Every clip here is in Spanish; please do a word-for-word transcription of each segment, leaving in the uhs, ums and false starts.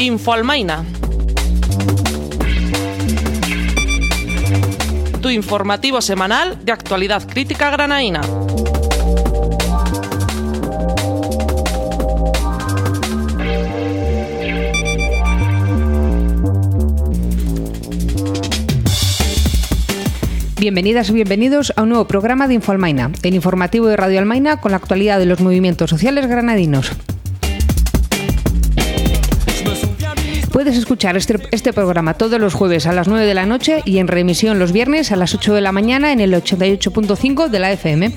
Infoalmaina. Tu informativo semanal de actualidad crítica granaína. Bienvenidas y bienvenidos a un nuevo programa de Infoalmaina, el informativo de Radio Almaina con la actualidad de los movimientos sociales granadinos. Puedes escuchar este, este programa todos los jueves a las nueve de la noche y en reemisión los viernes a las ocho de la mañana en el ochenta y ocho punto cinco de la F M.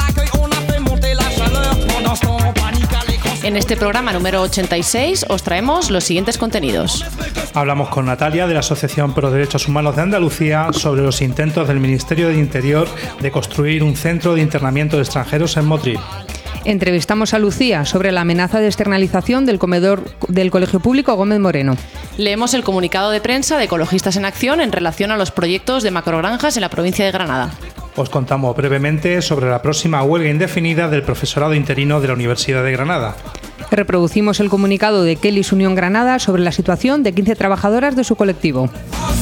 En este programa número ochenta y seis os traemos los siguientes contenidos. Hablamos con Natalia de la Asociación Pro Derechos Humanos de Andalucía sobre los intentos del Ministerio de Interior de construir un centro de internamiento de extranjeros en Motril. Entrevistamos a Lucía sobre la amenaza de externalización del comedor del Colegio Público Gómez Moreno. Leemos el comunicado de prensa de Ecologistas en Acción en relación a los proyectos de macrogranjas en la provincia de Granada. Os contamos brevemente sobre la próxima huelga indefinida del profesorado interino de la Universidad de Granada. Reproducimos el comunicado de Kellys Unión Granada sobre la situación de quince trabajadoras de su colectivo.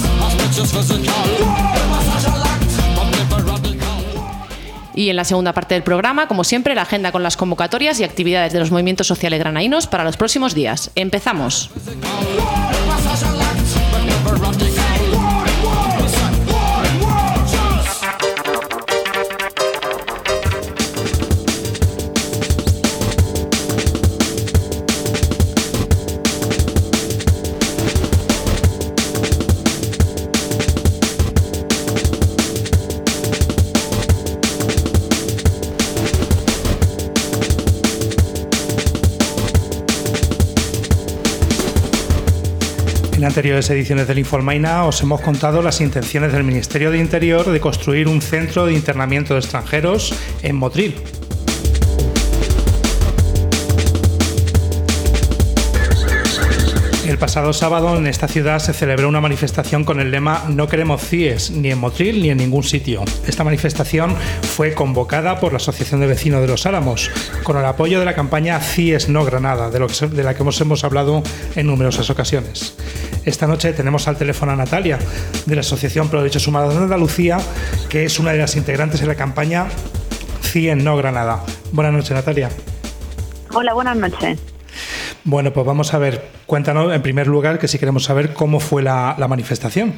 Y en la segunda parte del programa, como siempre, la agenda con las convocatorias y actividades de los movimientos sociales granaínos para los próximos días. ¡Empezamos! En anteriores ediciones del Infoalmaina os hemos contado las intenciones del Ministerio de Interior de construir un centro de internamiento de extranjeros en Motril. El pasado sábado en esta ciudad se celebró una manifestación con el lema "No queremos C I E S, ni en Motril ni en ningún sitio". Esta manifestación fue convocada por la Asociación de Vecinos de Los Álamos, con el apoyo de la campaña C I E S No Granada, de, lo que, de la que hemos, hemos hablado en numerosas ocasiones. Esta noche tenemos al teléfono a Natalia, de la Asociación Pro Derechos Humanos de Andalucía, que es una de las integrantes de la campaña C I E S No Granada. Buenas noches, Natalia. Hola, buenas noches. Bueno, pues vamos a ver, cuéntanos en primer lugar, que si queremos saber cómo fue la, la manifestación.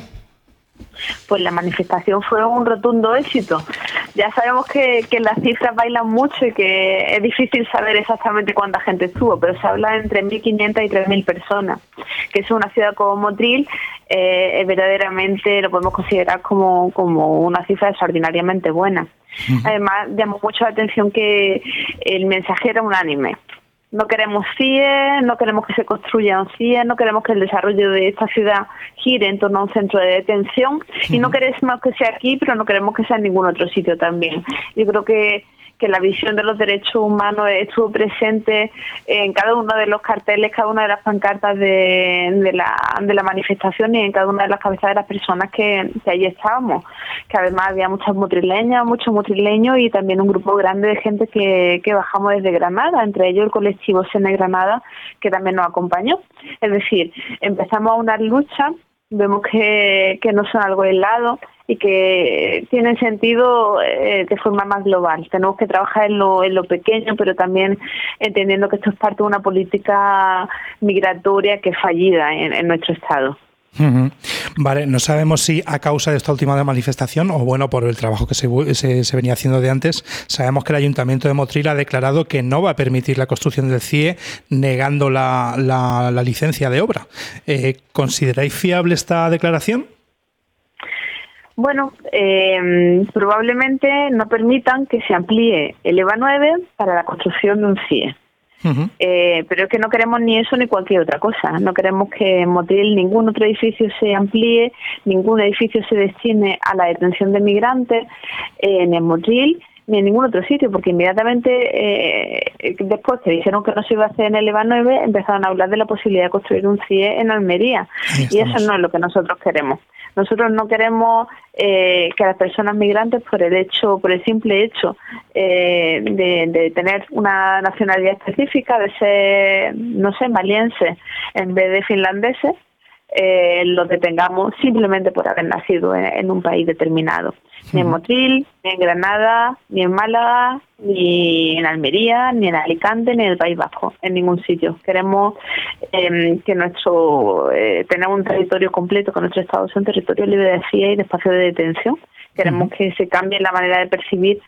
Pues la manifestación fue un rotundo éxito. Ya sabemos que, que las cifras bailan mucho y que es difícil saber exactamente cuánta gente estuvo, pero se habla entre mil quinientas y tres mil personas, que es una ciudad como Motril, eh, verdaderamente lo podemos considerar como, como una cifra extraordinariamente buena. Uh-huh. Además, llamó mucho la atención que el mensaje era unánime. No queremos C I E S, no queremos que se construya un C I E S, no queremos que el desarrollo de esta ciudad gire en torno a un centro de detención, sí. Y no queremos que sea aquí, pero no queremos que sea en ningún otro sitio también. Yo creo que que la visión de los derechos humanos estuvo presente en cada uno de los carteles, cada una de las pancartas de, de, la, de la manifestación y en cada una de las cabezas de las personas que, que allí estábamos. Que además había muchas motrileñas, muchos motrileños y también un grupo grande de gente que, que bajamos desde Granada, entre ellos el colectivo Sene Granada, que también nos acompañó. Es decir, empezamos a unar luchas, vemos que, que no son algo aislado y que tienen sentido eh, de forma más global. Tenemos que trabajar en lo, en lo pequeño, pero también entendiendo que esto es parte de una política migratoria que es fallida en, en nuestro Estado. Uh-huh. Vale, no sabemos si a causa de esta última manifestación o bueno, por el trabajo que se, se, se venía haciendo de antes, sabemos que el Ayuntamiento de Motril ha declarado que no va a permitir la construcción del C I E S negando la, la, la licencia de obra. Eh, ¿Consideráis fiable esta declaración? Bueno, eh, probablemente no permitan que se amplíe el EVA nueve para la construcción de un C I E S. Uh-huh. Eh, pero es que no queremos ni eso ni cualquier otra cosa. No queremos que en Motril ningún otro edificio se amplíe, ningún edificio se destine a la detención de migrantes, eh, ni en Motril ni en ningún otro sitio, porque inmediatamente eh, después que dijeron que no se iba a hacer en el EVA nueve, empezaron a hablar de la posibilidad de construir un C I E S en Almería, y eso no es lo que nosotros queremos. Nosotros no queremos eh, que las personas migrantes, por el hecho, por el simple hecho eh, de, de tener una nacionalidad específica, de ser, no sé, malienses en vez de finlandeses, eh, los detengamos simplemente por haber nacido en, en un país determinado. Ni en Motril, ni en Granada, ni en Málaga, ni en Almería, ni en Alicante, ni en el País Vasco, en ningún sitio. Queremos eh, que nuestro eh, tener un territorio completo, que nuestro Estado sea un territorio libre de C I E y de espacio de detención. Queremos uh-huh. que se cambie la manera de percibir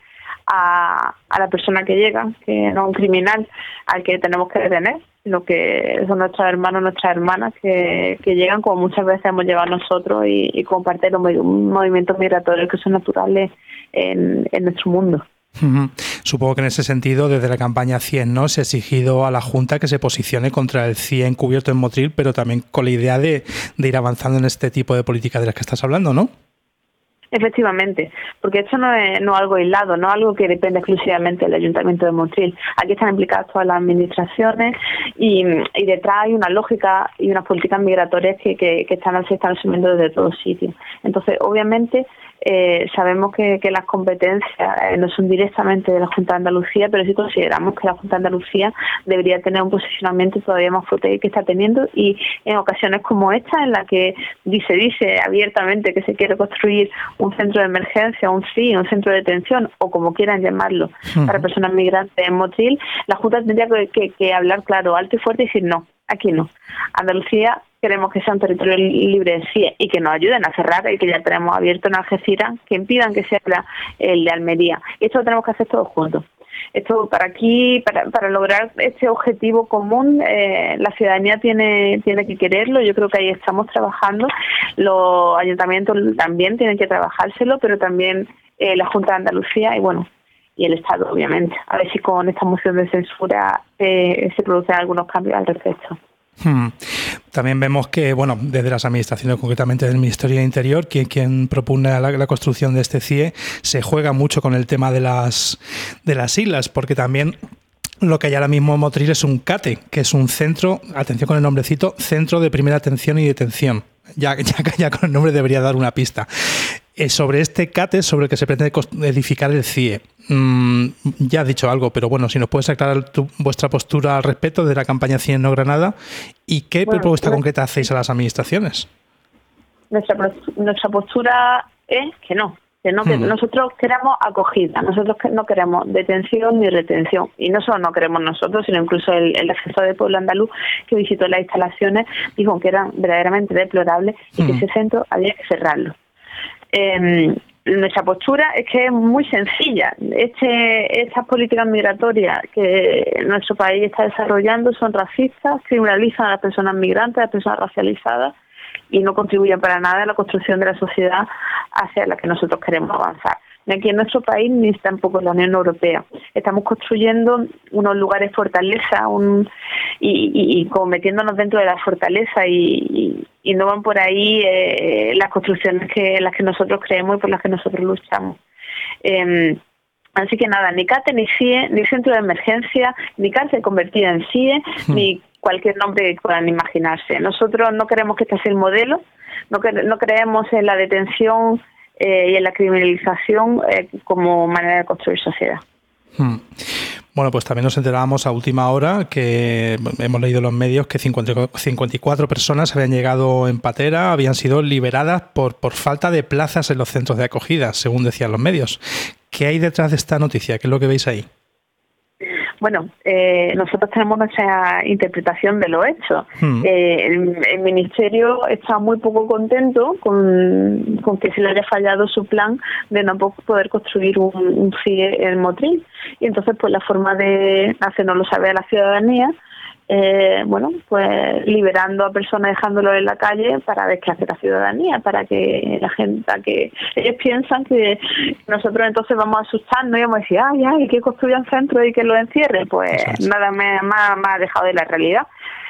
a, a la persona que llega, que no es un criminal al que tenemos que detener, sino que son nuestros hermanos, nuestras hermanas que, que llegan como muchas veces hemos llegado nosotros y, y comparten los movimientos migratorios que son naturales en, en nuestro mundo. Uh-huh. Supongo que en ese sentido, desde la campaña cien, ¿no?, se ha exigido a la Junta que se posicione contra el C I E encubierto en Motril, pero también con la idea de, de ir avanzando en este tipo de políticas de las que estás hablando, ¿no? Efectivamente, porque esto no es, no es algo aislado, no es algo que depende exclusivamente del Ayuntamiento de Motril. Aquí están implicadas todas las administraciones y, y detrás hay una lógica y unas políticas migratorias que, que, que están, se están asumiendo desde todos sitios. Entonces, obviamente, eh, sabemos que, que las competencias eh, no son directamente de la Junta de Andalucía, pero sí consideramos que la Junta de Andalucía debería tener un posicionamiento todavía más fuerte que está teniendo, y en ocasiones como esta, en la que se dice abiertamente que se quiere construir un centro de emergencia, un C I E, un centro de detención, o como quieran llamarlo, uh-huh. para personas migrantes en Motril, la Junta tendría que, que, que hablar claro, alto y fuerte y decir no, aquí no. Andalucía queremos que sea un territorio libre de C I E y que nos ayuden a cerrar el que ya tenemos abierto en Algeciras, que impidan que sea el de Almería. Y esto lo tenemos que hacer todos juntos. Esto para aquí, para, para lograr este objetivo común, eh, la ciudadanía tiene tiene que quererlo. Yo creo que ahí estamos trabajando. Los ayuntamientos también tienen que trabajárselo, pero también eh, la Junta de Andalucía y bueno, y el Estado, obviamente. A ver si con esta moción de censura eh, se producen algunos cambios al respecto. Hmm. También vemos que, bueno, desde las administraciones, concretamente del Ministerio de Interior, quien, quien propone la, la construcción de este C I E, se juega mucho con el tema de las de las islas, porque también lo que hay ahora mismo en Motril es un CATE, que es un centro, atención con el nombrecito, Centro de Primera Atención y Detención. Ya, ya, ya con el nombre debería dar una pista. Eh, sobre este CATE, sobre el que se pretende edificar el C I E. Mm, ya has dicho algo, pero bueno, si nos puedes aclarar tu, vuestra postura al respecto de la campaña cien No Granada y qué bueno, propuesta no, concreta hacéis a las administraciones. Nuestra, nuestra postura es que no, que no, que hmm. nosotros queremos acogida, nosotros no queremos detención ni retención, y no solo no queremos nosotros, sino incluso el, el defensor del pueblo andaluz que visitó las instalaciones dijo que eran verdaderamente deplorables y hmm. que ese centro había que cerrarlo. Eh, nuestra postura es que es muy sencilla. Este, estas políticas migratorias que nuestro país está desarrollando son racistas, criminalizan a las personas migrantes, a las personas racializadas, y no contribuyen para nada a la construcción de la sociedad hacia la que nosotros queremos avanzar. Ni aquí en nuestro país, ni tampoco en la Unión Europea. Estamos construyendo unos lugares fortaleza un, y, y, y como metiéndonos dentro de la fortaleza y, y, y no van por ahí eh, las construcciones que las que nosotros creemos y por las que nosotros luchamos. Eh, así que nada, ni CATE, ni C I E, ni centro de emergencia, ni cárcel convertida en C I E, hmm. ni cualquier nombre que puedan imaginarse. Nosotros no queremos que este sea el modelo, no, no creemos en la detención Eh, y en la criminalización eh, como manera de construir sociedad. Hmm. Bueno, pues también nos enterábamos a última hora que hemos leído en los medios que cincuenta y cuatro personas habían llegado en patera, habían sido liberadas por, por falta de plazas en los centros de acogida, según decían los medios. ¿Qué hay detrás de esta noticia? ¿Qué es lo que veis ahí? Bueno, eh, nosotros tenemos nuestra interpretación de lo hecho. Mm. Eh, el, el Ministerio está muy poco contento con, con que se le haya fallado su plan de no poder construir un, un C I E en Motril. Y entonces, pues la forma de hacernoslo saber a la ciudadanía, eh, bueno, pues liberando a personas, dejándolo en la calle para ver qué hace la ciudadanía, para que la gente, para que ellos piensan que nosotros entonces vamos a asustarnos y vamos a decir, ay, ay, que construyan centros y que lo encierren. Pues sí, nada más, más, más alejado de la realidad.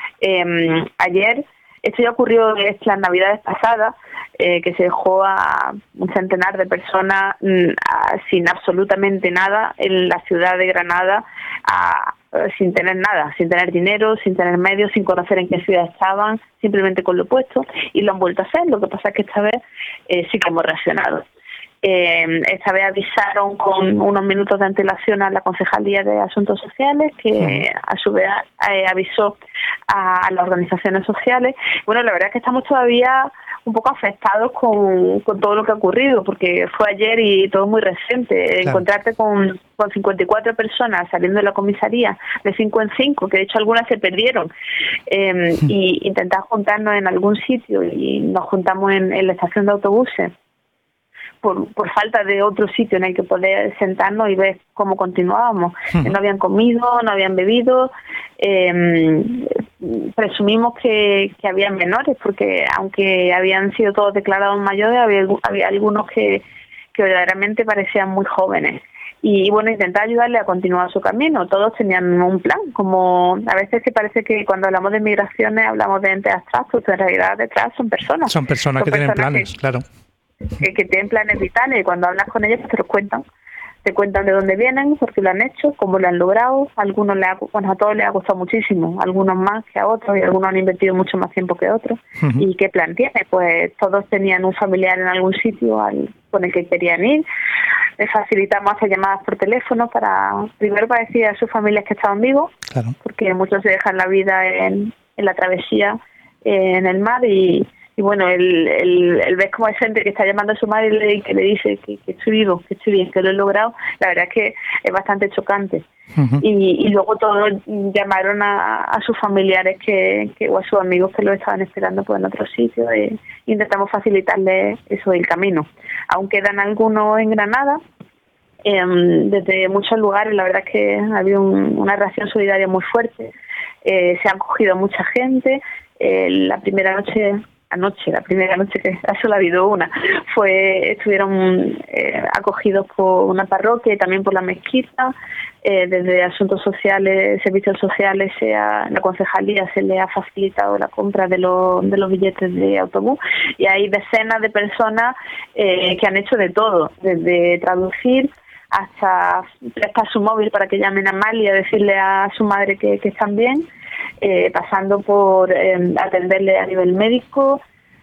Eh, ayer, esto ya ocurrió en las navidades pasadas, eh, que se dejó a un centenar de personas mm, a, sin absolutamente nada en la ciudad de Granada a sin tener nada, sin tener dinero, sin tener medios, sin conocer en qué ciudad estaban, simplemente con lo puesto, y lo han vuelto a hacer. Lo que pasa es que esta vez eh, sí que hemos reaccionado. Eh, esta vez avisaron con unos minutos de antelación a la Concejalía de Asuntos Sociales, que sí. a su vez eh, avisó a, a las organizaciones sociales. Bueno, la verdad es que estamos todavía un poco afectados con, con todo lo que ha ocurrido, porque fue ayer y todo muy reciente. Claro. Encontrarte con, con cincuenta y cuatro personas saliendo de la comisaría de cinco en cinco, que de hecho algunas se perdieron, eh, sí. y intentar juntarnos en algún sitio, y nos juntamos en, en la estación de autobuses, Por, por falta de otro sitio en el que poder sentarnos y ver cómo continuábamos. Uh-huh. No habían comido, no habían bebido, eh, presumimos que, que habían menores, porque aunque habían sido todos declarados mayores, había, había algunos que, que verdaderamente parecían muy jóvenes. Y bueno, intentar ayudarle a continuar su camino. Todos tenían un plan, como a veces que parece que cuando hablamos de migraciones hablamos de entes abstractos, pero en realidad detrás son personas. Son personas son que personas tienen planes, que, claro. Que, que tienen planes vitales, y cuando hablas con ellos te los cuentan, te cuentan de dónde vienen, por qué lo han hecho, cómo lo han logrado. A algunos le ha, bueno, a todos les ha costado muchísimo, algunos más que a otros, y algunos han invertido mucho más tiempo que otros. Uh-huh. ¿Y qué plan tiene? Pues todos tenían un familiar en algún sitio al, con el que querían ir. Les facilitamos hacer llamadas por teléfono para, primero para decir a sus familias que estaban vivos, claro. porque muchos se dejan la vida en, en la travesía, eh, en el mar, y Y bueno, el, el, el ver como hay gente que está llamando a su madre y que le dice que, que estoy vivo, que estoy bien, que lo he logrado, la verdad es que es bastante chocante. Uh-huh. Y, y luego todos llamaron a, a sus familiares que, que o a sus amigos que lo estaban esperando pues en otro sitio, e intentamos facilitarles eso, el camino. Aún quedan algunos en Granada, eh, desde muchos lugares. La verdad es que ha habido un, una reacción solidaria muy fuerte, eh, se han cogido mucha gente. Eh, la primera noche... Anoche, la primera noche que solo ha habido una, fue estuvieron eh, acogidos por una parroquia y también por la mezquita. Eh, desde Asuntos Sociales, Servicios Sociales, sea la Concejalía se le ha facilitado la compra de los de los billetes de autobús, y hay decenas de personas eh, que han hecho de todo, desde traducir hasta prestar su móvil para que llamen a Mali a decirle a su madre que, que están bien. Eh, pasando por eh, atenderle a nivel médico,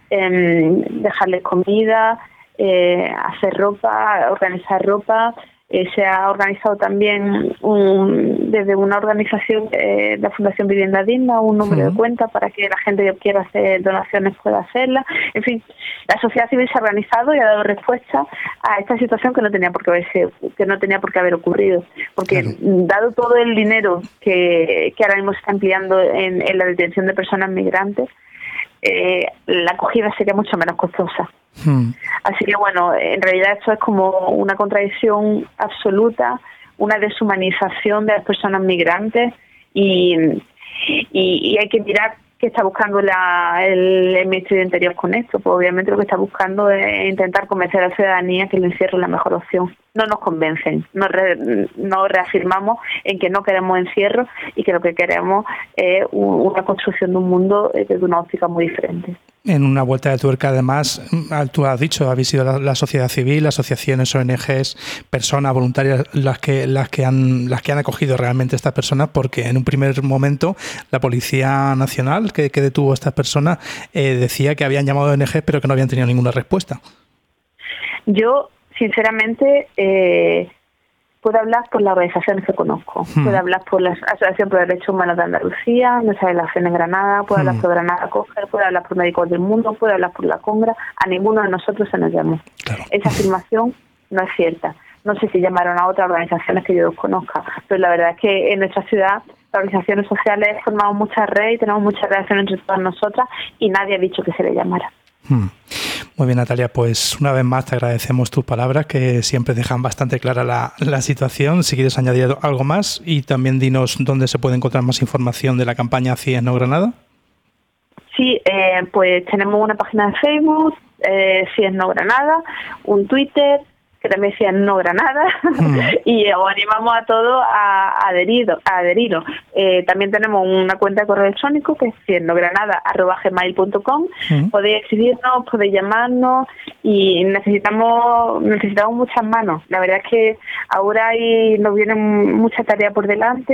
eh, dejarles comida, eh, hacer ropa, organizar ropa. Eh, se ha organizado también un, desde una organización, eh, la Fundación Vivienda Digna, un número uh-huh. de cuenta para que la gente que quiera hacer donaciones pueda hacerlas. En fin, la sociedad civil se ha organizado y ha dado respuesta a esta situación que no tenía por qué haberse, que no tenía por qué haber ocurrido, porque claro. dado todo el dinero que, que ahora mismo se está empleando en, en la detención de personas migrantes, eh, la acogida sería mucho menos costosa. Hmm. Así que bueno, en realidad esto es como una contradicción absoluta, una deshumanización de las personas migrantes, y, y, y hay que mirar qué está buscando la, el, el Ministerio de Interior con esto. Pues obviamente lo que está buscando es intentar convencer a la ciudadanía que el encierro es la mejor opción. No nos convencen, nos, re, nos reafirmamos en que no queremos encierro y que lo que queremos es un, una construcción de un mundo desde una óptica muy diferente. En una vuelta de tuerca, además, tú has dicho, habéis sido la, la sociedad civil, asociaciones, O N Ges, personas voluntarias las que las que han las que han acogido realmente a estas personas, porque en un primer momento la Policía Nacional que, que detuvo a estas personas eh, decía que habían llamado a O N Ges pero que no habían tenido ninguna respuesta. Yo, sinceramente, eh, puedo hablar por las organizaciones que conozco, hmm. puedo hablar por la Asociación por Derechos Humanos de Andalucía, Nuestra Relación en Granada, puedo hmm. hablar por Granada Coger, puedo hablar por Médicos del Mundo, puedo hablar por la Congra. A ninguno de nosotros se nos llamó. Claro. Esa afirmación no es cierta. No sé si llamaron a otras organizaciones que yo desconozca, pero la verdad es que en nuestra ciudad las organizaciones sociales formamos mucha red y tenemos mucha relación entre todas nosotras, y nadie ha dicho que se le llamara. Hmm. Muy bien, Natalia, pues una vez más te agradecemos tus palabras, que siempre dejan bastante clara la, la situación. Si quieres añadir algo más, y también dinos dónde se puede encontrar más información de la campaña C I E S No Granada. Sí, eh, pues tenemos una página de Facebook, eh, C I E S No Granada, un Twitter, que también sea No Granada, mm. y os animamos a todos a adherir, a adheriros. Eh, también tenemos una cuenta de correo electrónico que es ciesnogranada arroba gmail punto com. Mm. Podéis escribirnos, podéis llamarnos, y necesitamos necesitamos muchas manos. La verdad es que ahora hay, nos vienen mucha tarea por delante.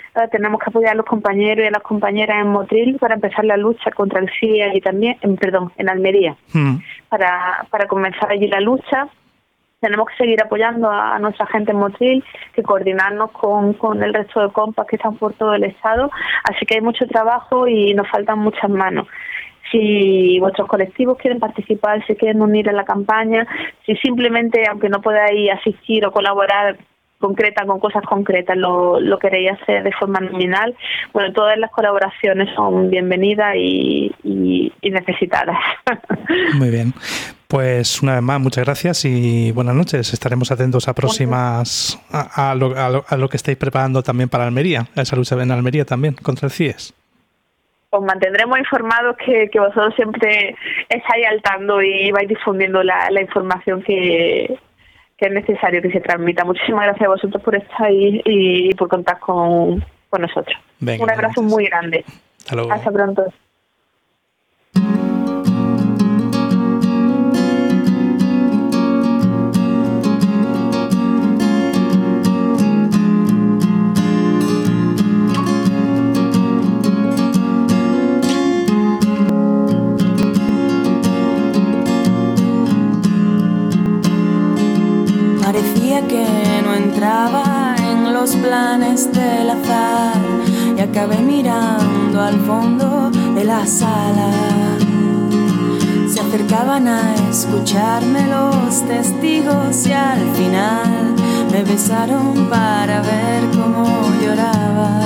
Ahora tenemos que apoyar a los compañeros y a las compañeras en Motril para empezar la lucha contra el C I E allí también, en, perdón, en Almería, mm. para, para comenzar allí la lucha. Tenemos que seguir apoyando a, a nuestra gente en Motril, que coordinarnos con, con el resto de compas que están por todo el estado. Así que hay mucho trabajo y nos faltan muchas manos. Si vuestros colectivos quieren participar, si quieren unir en la campaña, si simplemente, aunque no podáis asistir o colaborar concreta con cosas concretas, lo, lo queréis hacer de forma nominal, bueno, todas las colaboraciones son bienvenidas y, y, y necesitadas. Muy bien. Pues una vez más, muchas gracias y buenas noches. Estaremos atentos a próximas a, a, lo, a, lo, a lo que estáis preparando también para Almería, a esa lucha en Almería también contra el C I E S. Os mantendremos informados, que, que vosotros siempre estáis al tanto y vais difundiendo la, la información que, que es necesario que se transmita. Muchísimas gracias a vosotros por estar ahí y, y por contar con, con nosotros. Venga, un abrazo gracias. Muy grande. Hasta luego. Hasta pronto. Parecía que no entraba en los planes del azar y acabé mirando al fondo de la sala. Se acercaban a escucharme los testigos y al final me besaron para ver cómo lloraba.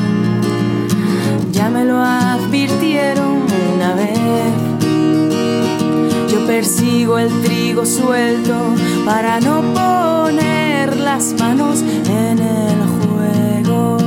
Ya me lo advirtieron una vez. Yo persigo el trigo suelto para no poner las manos en el juego.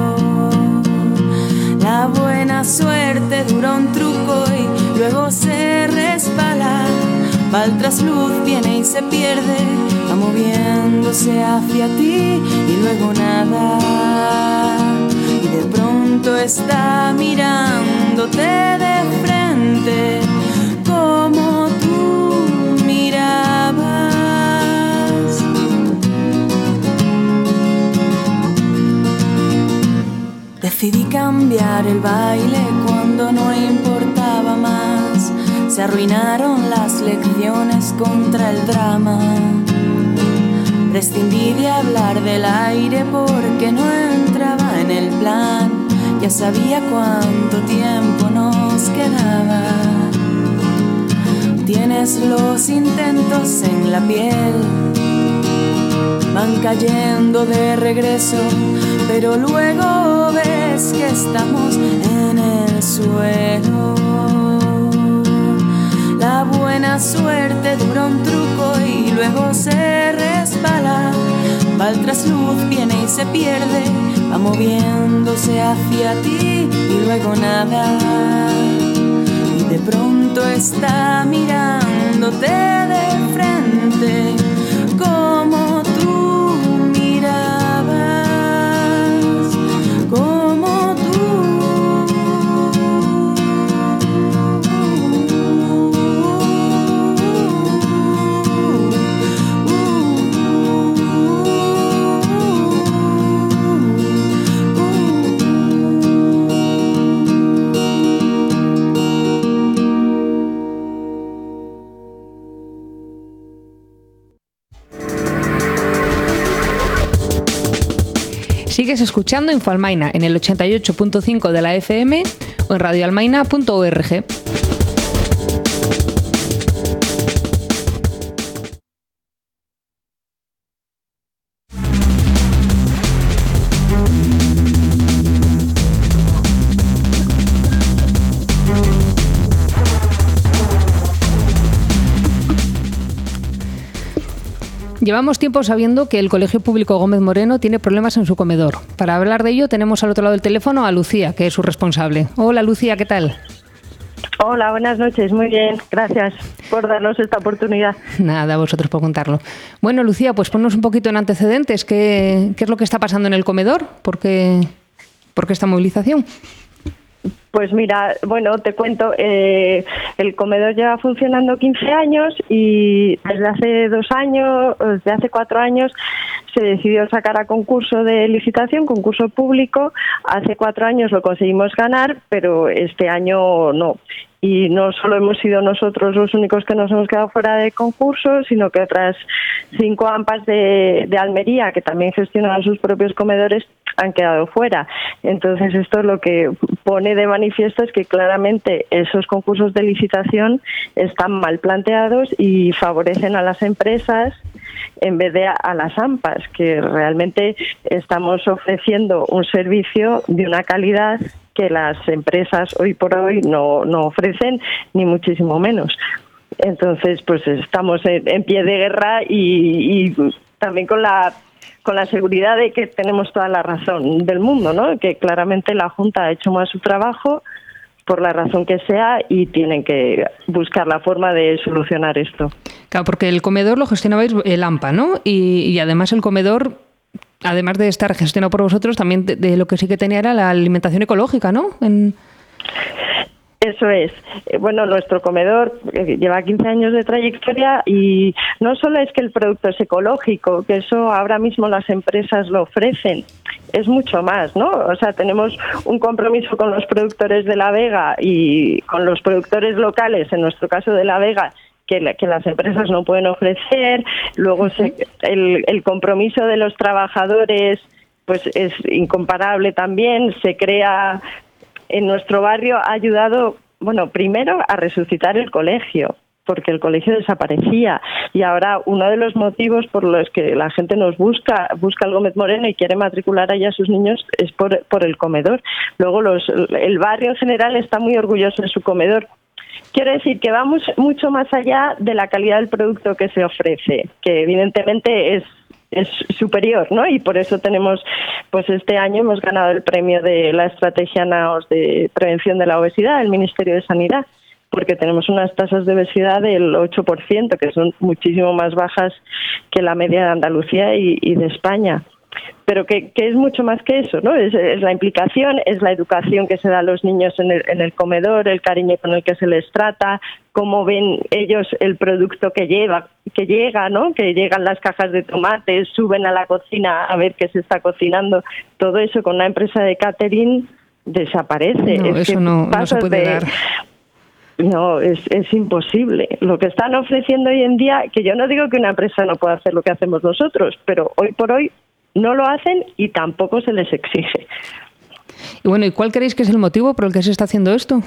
La buena suerte dura un truco y luego se resbala. Va al trasluz, viene y se pierde, va moviéndose hacia ti y luego nada. Y de pronto está mirándote de frente como tú mirabas. Decidí cambiar el baile cuando no importaba más. Se arruinaron las lecciones contra el drama. Prescindí de hablar del aire porque no entraba en el plan. Ya sabía cuánto tiempo nos quedaba. Tienes los intentos en la piel, van cayendo de regreso, pero luego ves que estamos en el suelo. La buena suerte dura un truco y luego se resbala. Va al trasluz, viene y se pierde, va moviéndose hacia ti y luego nada. De pronto está mirándote de frente como tú mirabas, como tú. Sigues escuchando Infoalmaina en el ochenta y ocho punto cinco de la F M o en radioalmaina punto org. Llevamos tiempo sabiendo que el Colegio Público Gómez Moreno tiene problemas en su comedor. Para hablar de ello tenemos al otro lado del teléfono a Lucía, que es su responsable. Hola Lucía, ¿qué tal? Hola, buenas noches, muy bien, gracias por darnos esta oportunidad. Nada, vosotros por contarlo. Bueno Lucía, pues ponnos un poquito en antecedentes, ¿qué, qué es lo que está pasando en el comedor? ¿Por qué, por qué esta movilización? Pues mira, bueno, te cuento, eh, el comedor lleva funcionando quince años y desde hace dos años, desde hace cuatro años, se decidió sacar a concurso de licitación, concurso público. Hace cuatro años lo conseguimos ganar, pero este año no. Y no solo hemos sido nosotros los únicos que nos hemos quedado fuera de concurso, sino que otras cinco AMPAs de, de Almería, que también gestionan sus propios comedores, han quedado fuera. Entonces, esto lo que pone de manifiesto es que claramente esos concursos de licitación están mal planteados y favorecen a las empresas en vez de a las AMPAs, que realmente estamos ofreciendo un servicio de una calidad que las empresas hoy por hoy no, no ofrecen, ni muchísimo menos. Entonces, pues estamos en, en pie de guerra y, y también con la con la seguridad de que tenemos toda la razón del mundo, ¿no? Que claramente la Junta ha hecho mal su trabajo, por la razón que sea, y tienen que buscar la forma de solucionar esto. Claro, porque el comedor lo gestionabais el AMPA, ¿no? Y, y además el comedor, además de estar gestionado por vosotros, también de, de lo que sí que tenía era la alimentación ecológica, ¿no? En... Eso es. Bueno, nuestro comedor lleva quince años de trayectoria y no solo es que el producto es ecológico, que eso ahora mismo las empresas lo ofrecen, es mucho más, ¿no? O sea, tenemos un compromiso con los productores de La Vega y con los productores locales, en nuestro caso de La Vega, que, que las empresas no pueden ofrecer. Luego se, el, el compromiso de los trabajadores pues es incomparable también. Se crea... En nuestro barrio ha ayudado, bueno, primero a resucitar el colegio, porque el colegio desaparecía. Y ahora uno de los motivos por los que la gente nos busca, busca el Gómez Moreno y quiere matricular allá a sus niños es por, por el comedor. Luego los, el barrio en general está muy orgulloso de su comedor. Quiero decir que vamos mucho más allá de la calidad del producto que se ofrece, que evidentemente es es superior, ¿no? Y por eso tenemos, pues este año hemos ganado el premio de la Estrategia NAOS de Prevención de la Obesidad del Ministerio de Sanidad, porque tenemos unas tasas de obesidad del ocho por ciento, que son muchísimo más bajas que la media de Andalucía y, y de España. Pero que, que es mucho más que eso, ¿no? Es, es la implicación, es la educación que se da a los niños en el, en el comedor, el cariño con el que se les trata, cómo ven ellos el producto que lleva, que llega, ¿no? Que llegan las cajas de tomates, suben a la cocina a ver qué se está cocinando. Todo eso con una empresa de catering desaparece. No, es eso que no, no se puede de, dar. No, es, es imposible. Lo que están ofreciendo hoy en día, que yo no digo que una empresa no pueda hacer lo que hacemos nosotros, pero hoy por hoy no lo hacen y tampoco se les exige. Y bueno, ¿y cuál creéis que es el motivo por el que se está haciendo esto?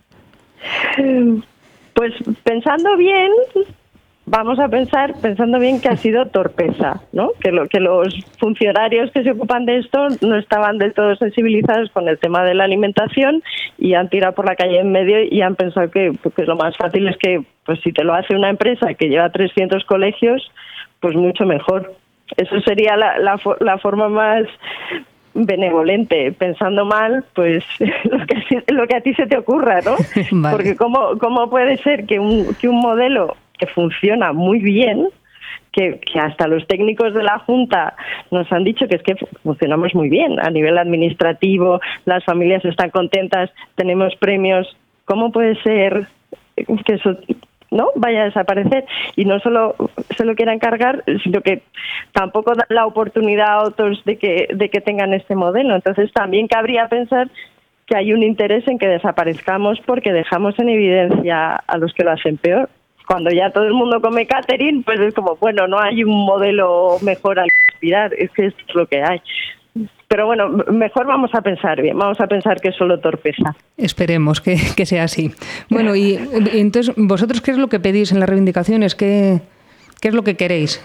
Pues pensando bien, vamos a pensar, pensando bien que ha sido torpeza, ¿no? Que, lo, que los funcionarios que se ocupan de esto no estaban del todo sensibilizados con el tema de la alimentación y han tirado por la calle en medio y han pensado que, que lo más fácil es que, pues si te lo hace una empresa que lleva trescientos colegios, pues mucho mejor. Eso sería la, la, la forma más benevolente. Pensando mal, pues lo que, lo que a ti se te ocurra, ¿no? Vale. Porque ¿cómo, cómo puede ser que un, que un modelo que funciona muy bien, que, que hasta los técnicos de la Junta nos han dicho que es que funcionamos muy bien a nivel administrativo, las familias están contentas, tenemos premios, ¿cómo puede ser que eso no vaya a desaparecer? Y no solo se lo quieran cargar, sino que tampoco da la oportunidad a otros de que de que tengan este modelo. Entonces también cabría pensar que hay un interés en que desaparezcamos porque dejamos en evidencia a los que lo hacen peor. Cuando ya todo el mundo come catering, pues es como, bueno, no hay un modelo mejor al que aspirar, es que esto es lo que hay. Pero bueno, mejor vamos a pensar bien, vamos a pensar que es solo torpeza. Esperemos que, que sea así. Bueno, y entonces, ¿vosotros qué es lo que pedís en las reivindicaciones? ¿Qué, qué es lo que queréis?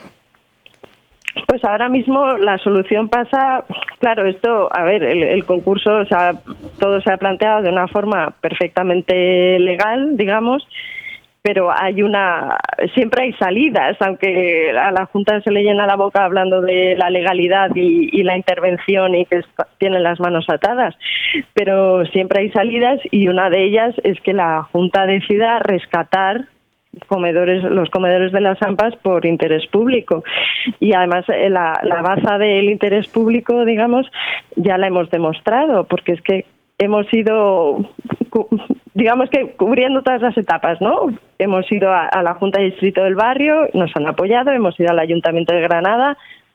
Pues ahora mismo la solución pasa, claro, esto, a ver, el, el concurso, o sea, todo se ha planteado de una forma perfectamente legal, digamos, pero hay una, siempre hay salidas, aunque a la Junta se le llena la boca hablando de la legalidad y, y la intervención y que tienen las manos atadas, pero siempre hay salidas y una de ellas es que la Junta decida rescatar comedores, los comedores de las AMPAs por interés público. Y además la, la baza del interés público, digamos, ya la hemos demostrado, porque es que hemos ido, digamos que cubriendo todas las etapas, ¿no? Hemos ido a, a la Junta de Distrito del Barrio, nos han apoyado, hemos ido al Ayuntamiento de Granada,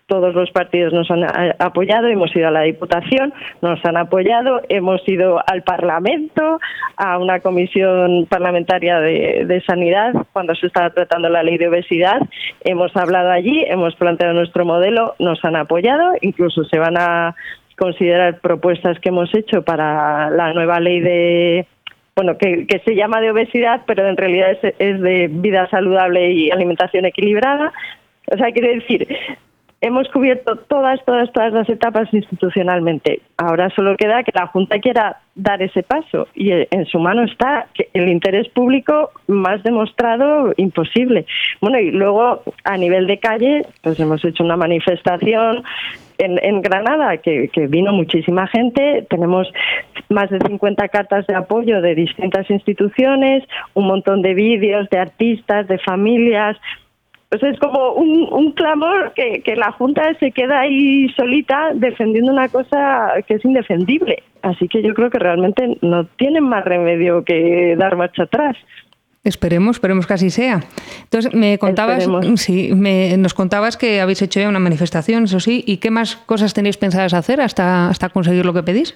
todos los partidos nos han apoyado, hemos ido a la Diputación, nos han apoyado, hemos ido al Parlamento, a una comisión parlamentaria de, de Sanidad cuando se estaba tratando la ley de obesidad, hemos hablado allí, hemos planteado nuestro modelo, nos han apoyado, incluso se van a considerar propuestas que hemos hecho para la nueva ley de... bueno, que, que se llama de obesidad, pero en realidad es, es de vida saludable y alimentación equilibrada. O sea, quiero decir, hemos cubierto todas, todas, todas las etapas institucionalmente. Ahora solo queda que la Junta quiera dar ese paso y en su mano está que el interés público más demostrado imposible. Bueno, y luego a nivel de calle, pues hemos hecho una manifestación en, en Granada que, que vino muchísima gente. Tenemos más de cincuenta cartas de apoyo de distintas instituciones, un montón de vídeos de artistas, de familias. Pues es como un, un clamor que, que la Junta se queda ahí solita defendiendo una cosa que es indefendible. Así que yo creo que realmente no tienen más remedio que dar marcha atrás. Esperemos, esperemos que así sea. Entonces, me contabas, sí, me, nos contabas que habéis hecho ya una manifestación, eso sí, ¿y qué más cosas tenéis pensadas hacer hasta, hasta conseguir lo que pedís?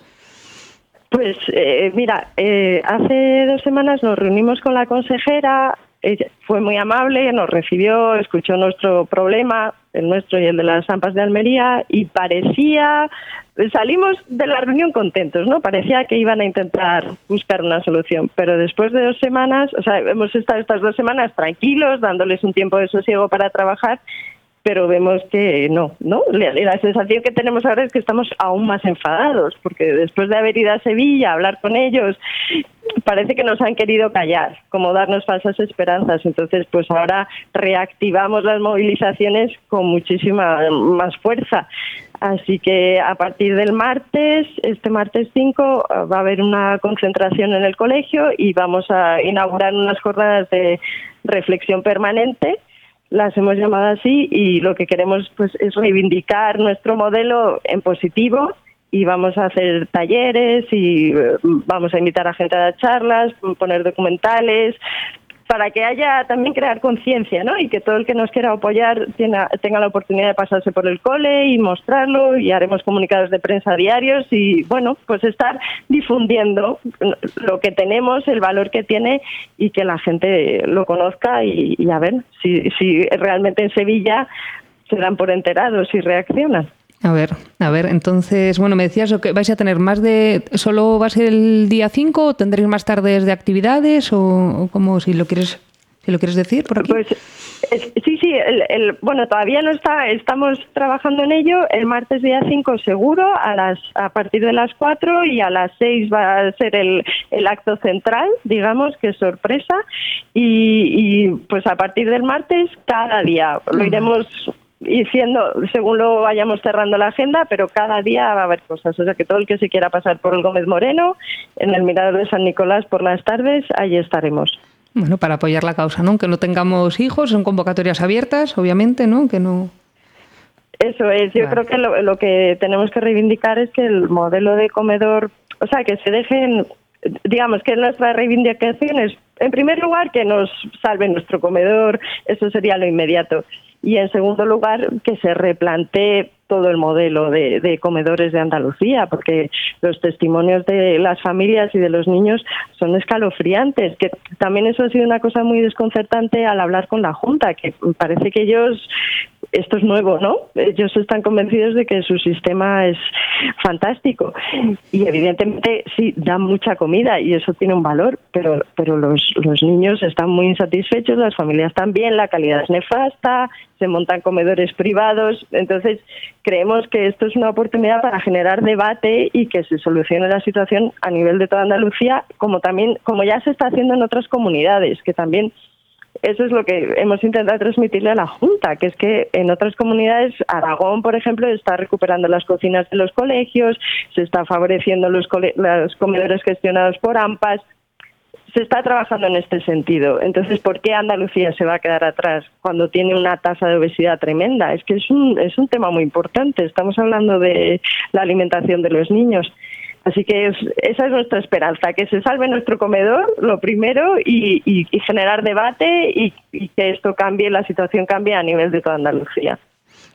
Pues eh, mira, eh, hace dos semanas nos reunimos con la consejera. Ella fue muy amable, nos recibió, escuchó nuestro problema, el nuestro y el de las AMPAs de Almería, y parecía, salimos de la reunión contentos, ¿no? Parecía que iban a intentar buscar una solución, pero después de dos semanas, o sea, hemos estado estas dos semanas tranquilos, dándoles un tiempo de sosiego para trabajar, pero vemos que no, ¿no? La sensación que tenemos ahora es que estamos aún más enfadados, porque después de haber ido a Sevilla a hablar con ellos, parece que nos han querido callar, como darnos falsas esperanzas. Entonces, pues ahora reactivamos las movilizaciones con muchísima más fuerza. Así que a partir del martes, este martes cinco, va a haber una concentración en el colegio y vamos a inaugurar unas jornadas de reflexión permanente. Las hemos llamado así y lo que queremos pues es reivindicar nuestro modelo en positivo y vamos a hacer talleres y vamos a invitar a gente a dar charlas, poner documentales, para que haya también crear conciencia, ¿no? Y que todo el que nos quiera apoyar tenga, tenga la oportunidad de pasarse por el cole y mostrarlo, y haremos comunicados de prensa diarios y, bueno, pues estar difundiendo lo que tenemos, el valor que tiene y que la gente lo conozca y, y a ver si, si realmente en Sevilla se dan por enterados y reaccionan. A ver, a ver, entonces, bueno, me decías que vais a tener más de... ¿Solo va a ser el día cinco o tendréis más tardes de actividades o, o cómo, si lo quieres si lo quieres decir por aquí? Pues es, sí, sí, el, el, bueno, todavía no está, estamos trabajando en ello. El martes día cinco seguro, a las a partir de las cuatro y a las seis va a ser el, el acto central, digamos, que es sorpresa. Y, y pues a partir del martes, cada día lo iremos... diciendo según lo vayamos cerrando la agenda, pero cada día va a haber cosas, o sea que todo el que se quiera pasar por el Gómez Moreno, en el Mirador de San Nicolás por las tardes, allí estaremos. Bueno, para apoyar la causa, ¿no? Que no tengamos hijos, son convocatorias abiertas, obviamente, ¿no? Que no... Eso es, yo claro. Creo que lo, lo que tenemos que reivindicar es que el modelo de comedor, o sea, que se dejen, digamos que nuestra reivindicación es, en primer lugar, que nos salve nuestro comedor, eso sería lo inmediato. Y en segundo lugar, que se replantee todo el modelo de, de comedores de Andalucía, porque los testimonios de las familias y de los niños son escalofriantes, que también eso ha sido una cosa muy desconcertante al hablar con la Junta, que parece que ellos, esto es nuevo, ¿no? Ellos están convencidos de que su sistema es fantástico y evidentemente sí, dan mucha comida y eso tiene un valor, pero, pero los, los niños están muy insatisfechos, las familias también, la calidad es nefasta, se montan comedores privados, entonces creemos que esto es una oportunidad para generar debate y que se solucione la situación a nivel de toda Andalucía, como también como ya se está haciendo en otras comunidades, que también eso es lo que hemos intentado transmitirle a la Junta, que es que en otras comunidades, Aragón, por ejemplo, está recuperando las cocinas de los colegios, se está favoreciendo los, cole- los comedores gestionados por AMPAs, se está trabajando en este sentido. Entonces, ¿por qué Andalucía se va a quedar atrás cuando tiene una tasa de obesidad tremenda? Es que es un, es un tema muy importante. Estamos hablando de la alimentación de los niños. Así que es, esa es nuestra esperanza, que se salve nuestro comedor, lo primero, y, y, y generar debate y, y que esto cambie, la situación cambie a nivel de toda Andalucía.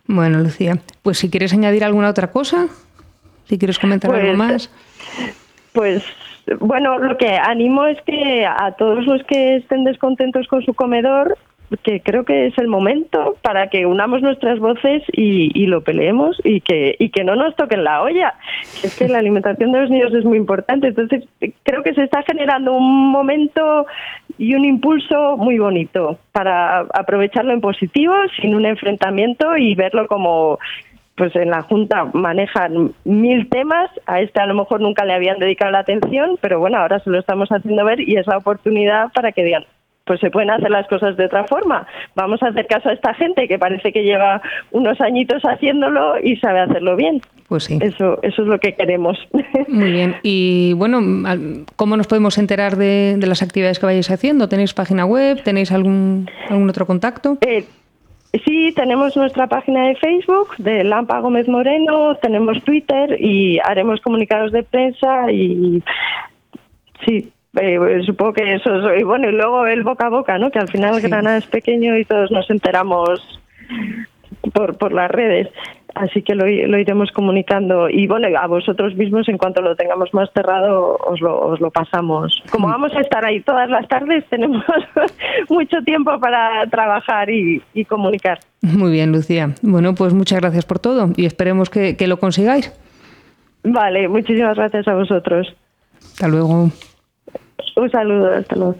Bueno, Lucía, pues si quieres añadir alguna otra cosa, si quieres comentar pues, algo más. Pues bueno, lo que animo es que a todos los que estén descontentos con su comedor, que creo que es el momento para que unamos nuestras voces y, y lo peleemos y que y que no nos toquen la olla. Es que la alimentación de los niños es muy importante, entonces creo que se está generando un momento y un impulso muy bonito para aprovecharlo en positivo, sin un enfrentamiento, y verlo como, pues en la Junta manejan mil temas, a este a lo mejor nunca le habían dedicado la atención, pero bueno, ahora se lo estamos haciendo ver y es la oportunidad para que digan, pues se pueden hacer las cosas de otra forma. Vamos a hacer caso a esta gente que parece que lleva unos añitos haciéndolo y sabe hacerlo bien. Pues sí. Eso, eso es lo que queremos. Muy bien. Y bueno, ¿cómo nos podemos enterar de, de las actividades que vayáis haciendo? ¿Tenéis página web? ¿Tenéis algún, algún otro contacto? Eh, Sí, tenemos nuestra página de Facebook de Lampa Gómez Moreno, tenemos Twitter y haremos comunicados de prensa y sí, eh, supongo que eso es, y bueno, y luego el boca a boca, ¿no? Que al final sí. Granada es pequeño y todos nos enteramos por, por las redes. Así que lo, lo iremos comunicando. Y bueno, a vosotros mismos, en cuanto lo tengamos más cerrado, os lo, os lo pasamos. Como vamos a estar ahí todas las tardes, tenemos mucho tiempo para trabajar y, y comunicar. Muy bien, Lucía. Bueno, pues muchas gracias por todo y esperemos que, que lo consigáis. Vale, muchísimas gracias a vosotros. Hasta luego. Un saludo, hasta luego.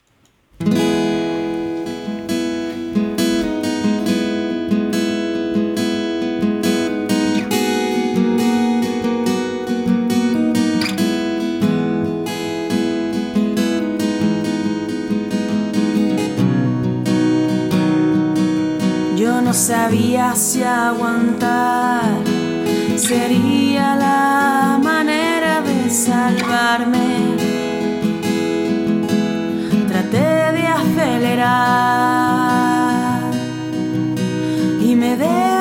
No sabía si aguantar sería la manera de salvarme. Traté de acelerar y me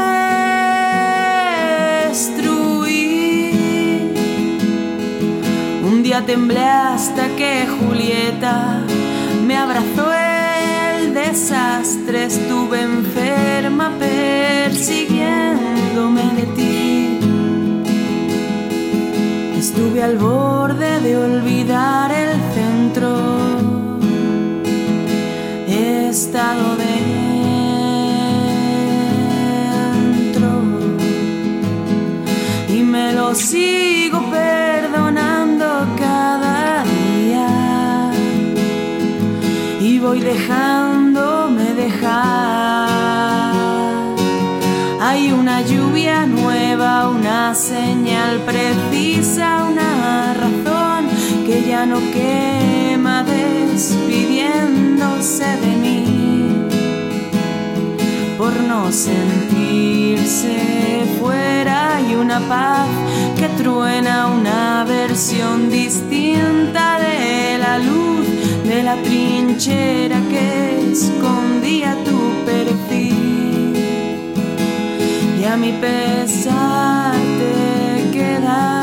destruí. Un día temblé hasta que Julieta me abrazó. Desastre, estuve enferma persiguiéndome de ti. Estuve al borde de olvidar el centro. He estado dentro y me lo sigo perdonando cada día. Y voy dejándome dejar. Hay una lluvia nueva, una señal precisa, una razón que ya no quema despidiéndose de mí. Por no sentirse fuera y una paz que truena, una versión distinta de la luz de la trinchera que escondía tu perfil. Y a mi pesar te queda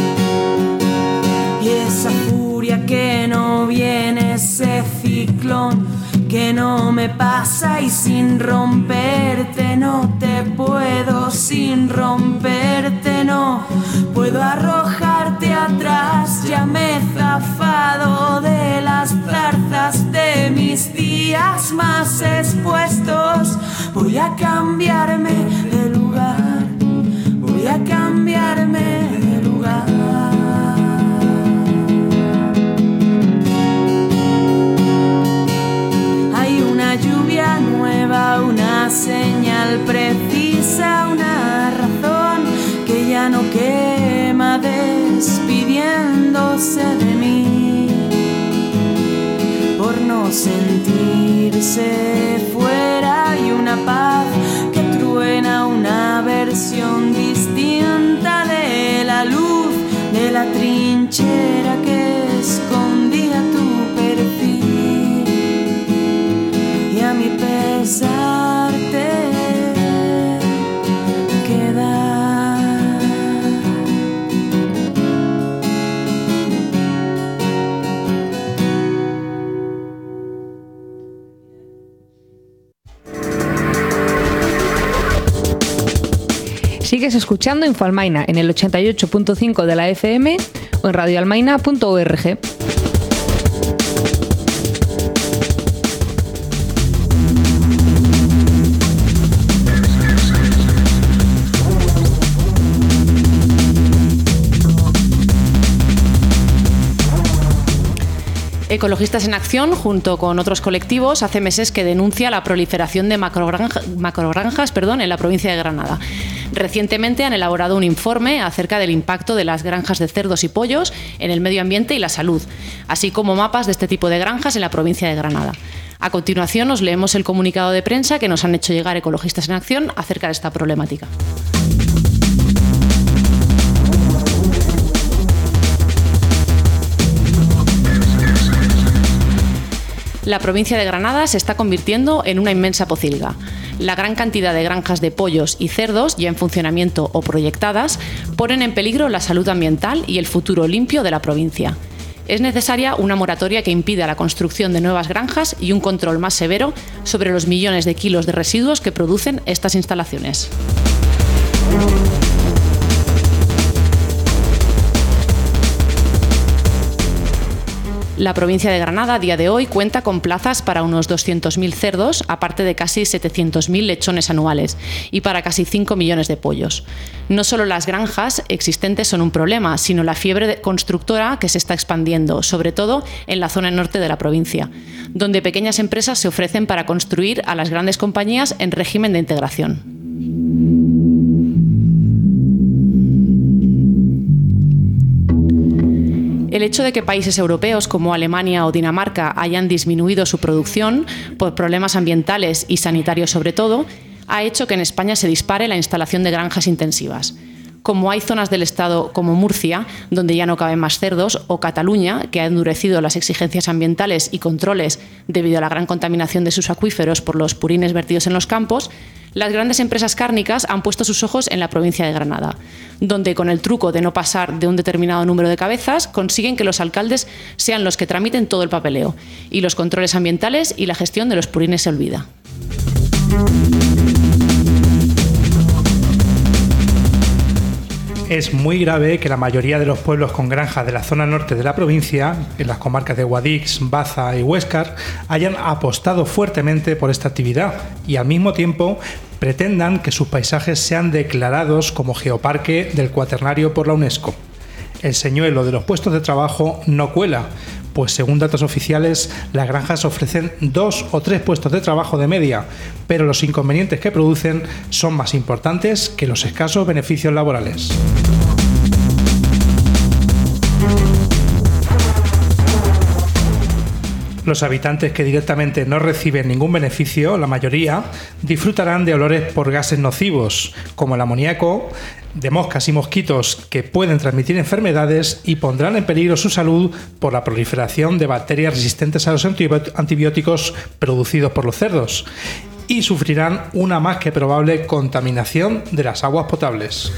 y esa furia que no viene, ese ciclón que no me pasa y sin romperte no te puedo, sin romperte no puedo arrojarte atrás. Ya me he zafado de las zarzas de mis días más expuestos. Voy a cambiarme de lugar, voy a cambiarme de lugar. Hay una lluvia nueva, una señal precisa, una razón que ya no quema despidiéndose de mí. Por no sentirse fuera y una paz que truena, una versión distinta de la luz de la trinchera que escondía tu perfil. Y a mi pesar te queda. Sigues escuchando Infoalmaina en el ochenta y ocho punto cinco de la F M o en radioalmaina punto org. Ecologistas en Acción, junto con otros colectivos, hace meses que denuncia la proliferación de macrogranja, macrogranjas perdón, en la provincia de Granada. Recientemente han elaborado un informe acerca del impacto de las granjas de cerdos y pollos en el medio ambiente y la salud, así como mapas de este tipo de granjas en la provincia de Granada. A continuación os leemos el comunicado de prensa que nos han hecho llegar Ecologistas en Acción acerca de esta problemática. La provincia de Granada se está convirtiendo en una inmensa pocilga. La gran cantidad de granjas de pollos y cerdos ya en funcionamiento o proyectadas ponen en peligro la salud ambiental y el futuro limpio de la provincia. Es necesaria una moratoria que impida la construcción de nuevas granjas y un control más severo sobre los millones de kilos de residuos que producen estas instalaciones. La provincia de Granada a día de hoy cuenta con plazas para unos doscientos mil cerdos, aparte de casi setecientos mil lechones anuales, y para casi cinco millones de pollos. No solo las granjas existentes son un problema, sino la fiebre constructora que se está expandiendo, sobre todo en la zona norte de la provincia, donde pequeñas empresas se ofrecen para construir a las grandes compañías en régimen de integración. El hecho de que países europeos como Alemania o Dinamarca hayan disminuido su producción por problemas ambientales y sanitarios sobre todo, ha hecho que en España se dispare la instalación de granjas intensivas. Como hay zonas del Estado como Murcia, donde ya no caben más cerdos, o Cataluña, que ha endurecido las exigencias ambientales y controles debido a la gran contaminación de sus acuíferos por los purines vertidos en los campos, las grandes empresas cárnicas han puesto sus ojos en la provincia de Granada, donde con el truco de no pasar de un determinado número de cabezas consiguen que los alcaldes sean los que tramiten todo el papeleo y los controles ambientales y la gestión de los purines se olvida. Es muy grave que la mayoría de los pueblos con granjas de la zona norte de la provincia, en las comarcas de Guadix, Baza y Huéscar, hayan apostado fuertemente por esta actividad y al mismo tiempo pretendan que sus paisajes sean declarados como geoparque del Cuaternario por la UNESCO. El señuelo de los puestos de trabajo no cuela, pues según datos oficiales, las granjas ofrecen dos o tres puestos de trabajo de media, pero los inconvenientes que producen son más importantes que los escasos beneficios laborales. Los habitantes que directamente no reciben ningún beneficio, la mayoría, disfrutarán de olores por gases nocivos, como el amoníaco, de moscas y mosquitos que pueden transmitir enfermedades y pondrán en peligro su salud por la proliferación de bacterias resistentes a los antibióticos producidos por los cerdos, y sufrirán una más que probable contaminación de las aguas potables.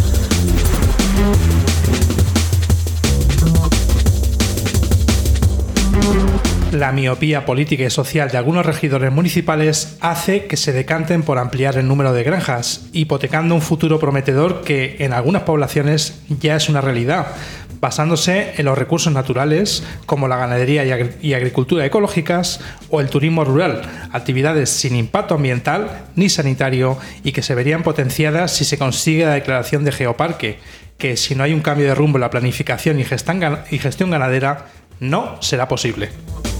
La miopía política y social de algunos regidores municipales hace que se decanten por ampliar el número de granjas, hipotecando un futuro prometedor que en algunas poblaciones ya es una realidad, basándose en los recursos naturales como la ganadería y, agri- y agricultura ecológicas o el turismo rural, actividades sin impacto ambiental ni sanitario y que se verían potenciadas si se consigue la declaración de geoparque, que si no hay un cambio de rumbo en la planificación y gestión, y gestión ganadera, no será posible.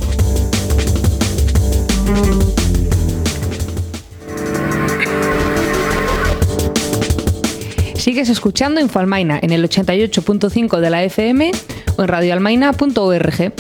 Sigues escuchando Infoalmaina en el ochenta y ocho punto cinco de la F M o en radioalmaina punto org.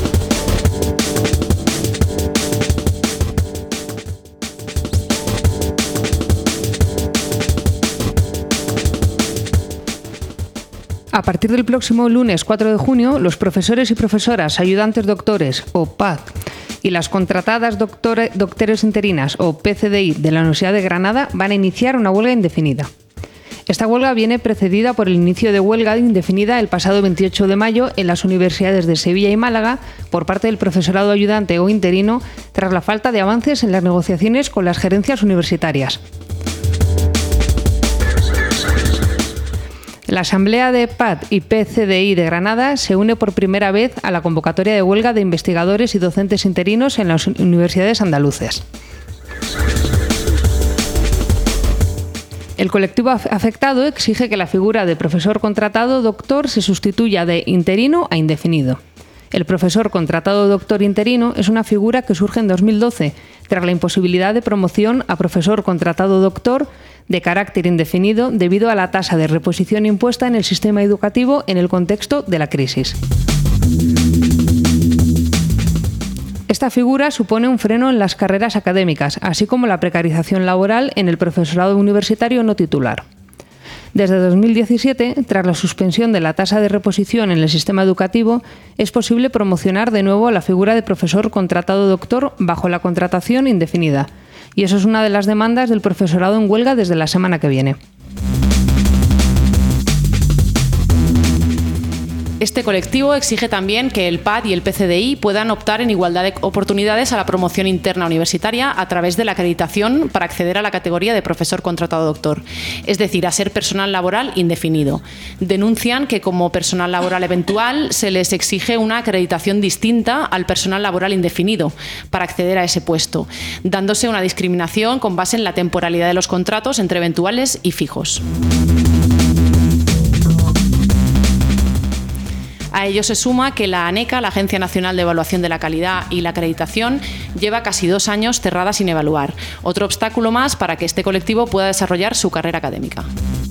A partir del próximo lunes cuatro de junio, los profesores y profesoras, ayudantes doctores o P A D y las contratadas doctore, doctores interinas o P C D I de la Universidad de Granada van a iniciar una huelga indefinida. Esta huelga viene precedida por el inicio de huelga indefinida el pasado veintiocho de mayo en las universidades de Sevilla y Málaga por parte del profesorado ayudante o interino tras la falta de avances en las negociaciones con las gerencias universitarias. La Asamblea de P A D y P C D I de Granada se une por primera vez a la convocatoria de huelga de investigadores y docentes interinos en las universidades andaluces. El colectivo afectado exige que la figura de profesor contratado doctor se sustituya de interino a indefinido. El profesor contratado doctor interino es una figura que surge en dos mil doce, tras la imposibilidad de promoción a profesor contratado doctor de carácter indefinido debido a la tasa de reposición impuesta en el sistema educativo en el contexto de la crisis. Esta figura supone un freno en las carreras académicas, así como la precarización laboral en el profesorado universitario no titular. Desde dos mil diecisiete, tras la suspensión de la tasa de reposición en el sistema educativo, es posible promocionar de nuevo la figura de profesor contratado doctor bajo la contratación indefinida. Y eso es una de las demandas del profesorado en huelga desde la semana que viene. Este colectivo exige también que el P A D y el P C D I puedan optar en igualdad de oportunidades a la promoción interna universitaria a través de la acreditación para acceder a la categoría de profesor contratado doctor, es decir, a ser personal laboral indefinido. Denuncian que como personal laboral eventual se les exige una acreditación distinta al personal laboral indefinido para acceder a ese puesto, dándose una discriminación con base en la temporalidad de los contratos entre eventuales y fijos. A ello se suma que la ANECA, la Agencia Nacional de Evaluación de la Calidad y la Acreditación, lleva casi dos años cerrada sin evaluar. Otro obstáculo más para que este colectivo pueda desarrollar su carrera académica.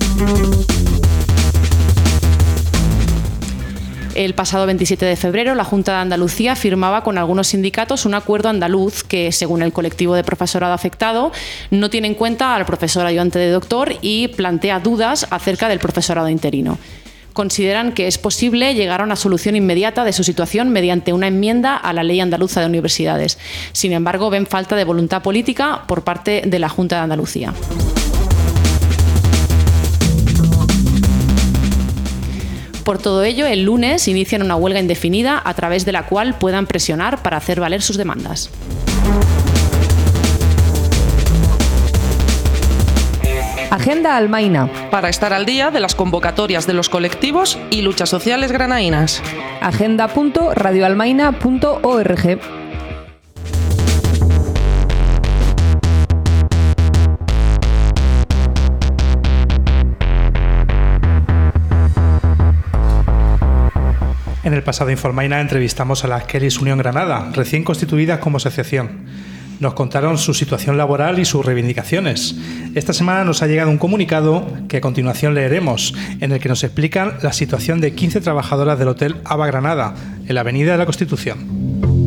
El pasado veintisiete de febrero, la Junta de Andalucía firmaba con algunos sindicatos un acuerdo andaluz que, según el colectivo de profesorado afectado, no tiene en cuenta al profesor ayudante de doctor y plantea dudas acerca del profesorado interino. Consideran que es posible llegar a una solución inmediata de su situación mediante una enmienda a la Ley Andaluza de Universidades. Sin embargo, ven falta de voluntad política por parte de la Junta de Andalucía. Por todo ello, el lunes inician una huelga indefinida a través de la cual puedan presionar para hacer valer sus demandas. Agenda Almaina. Para estar al día de las convocatorias de los colectivos y luchas sociales granadinas. agenda punto radio almaina punto org. En el pasado Infoalmaina entrevistamos a las Kellys Unión Granada, recién constituidas como asociación. Nos contaron su situación laboral y sus reivindicaciones. Esta semana nos ha llegado un comunicado que a continuación leeremos, en el que nos explican la situación de quince trabajadoras del Hotel Aba Granada, en la Avenida de la Constitución.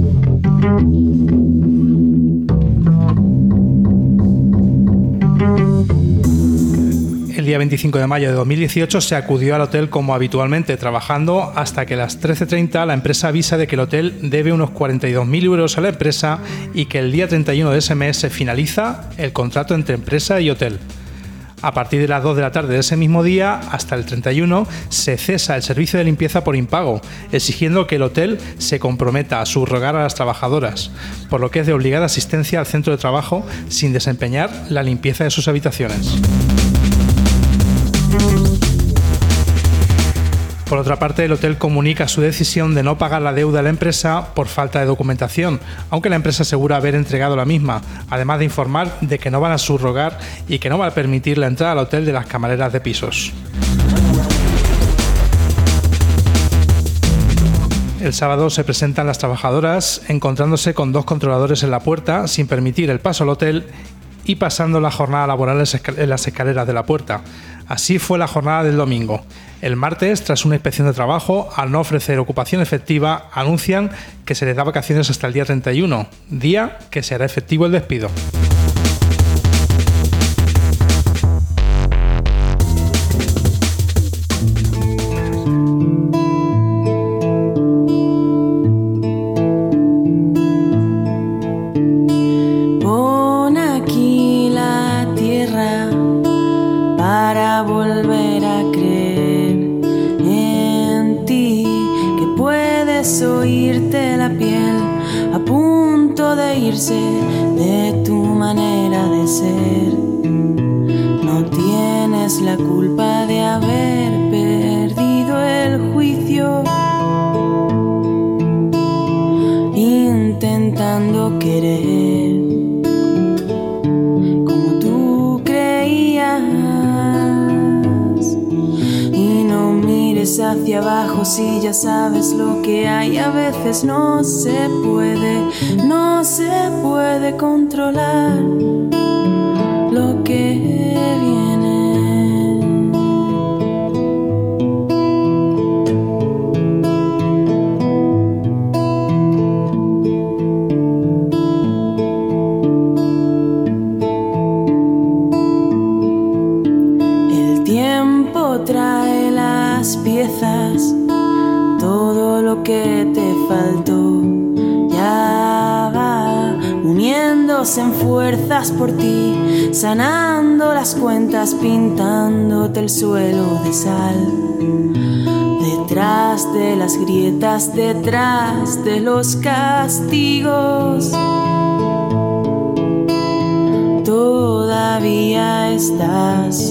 El día veinticinco de mayo de dos mil dieciocho se acudió al hotel como habitualmente, trabajando hasta que a las trece treinta la empresa avisa de que el hotel debe unos cuarenta y dos mil euros a la empresa y que el día treinta y uno de ese mes se finaliza el contrato entre empresa y hotel. A partir de las dos de la tarde de ese mismo día, hasta el treinta y uno, se cesa el servicio de limpieza por impago, exigiendo que el hotel se comprometa a subrogar a las trabajadoras, por lo que es de obligada asistencia al centro de trabajo sin desempeñar la limpieza de sus habitaciones. Por otra parte, el hotel comunica su decisión de no pagar la deuda a la empresa por falta de documentación, aunque la empresa asegura haber entregado la misma, además de informar de que no van a subrogar y que no va a permitir la entrada al hotel de las camareras de pisos. El sábado se presentan las trabajadoras encontrándose con dos controladores en la puerta sin permitir el paso al hotel y pasando la jornada laboral en las escaleras de la puerta. Así fue la jornada del domingo. El martes, tras una inspección de trabajo, al no ofrecer ocupación efectiva, anuncian que se les da vacaciones hasta el día treinta y uno, día que se hará efectivo el despido. De tu manera de ser, no tienes la culpa de haber perdido. intentando querer como tú creías. Y no mires hacia abajo si ya sabes lo que hay. A veces no se puede, no se puede controlar lo que viene. El tiempo trae las piezas, todo lo que te faltó ya va uniéndose en fuerzas por ti, sanando las cuentas, pintándote el suelo de sal. Detrás de las grietas, detrás de los castigos, todavía estás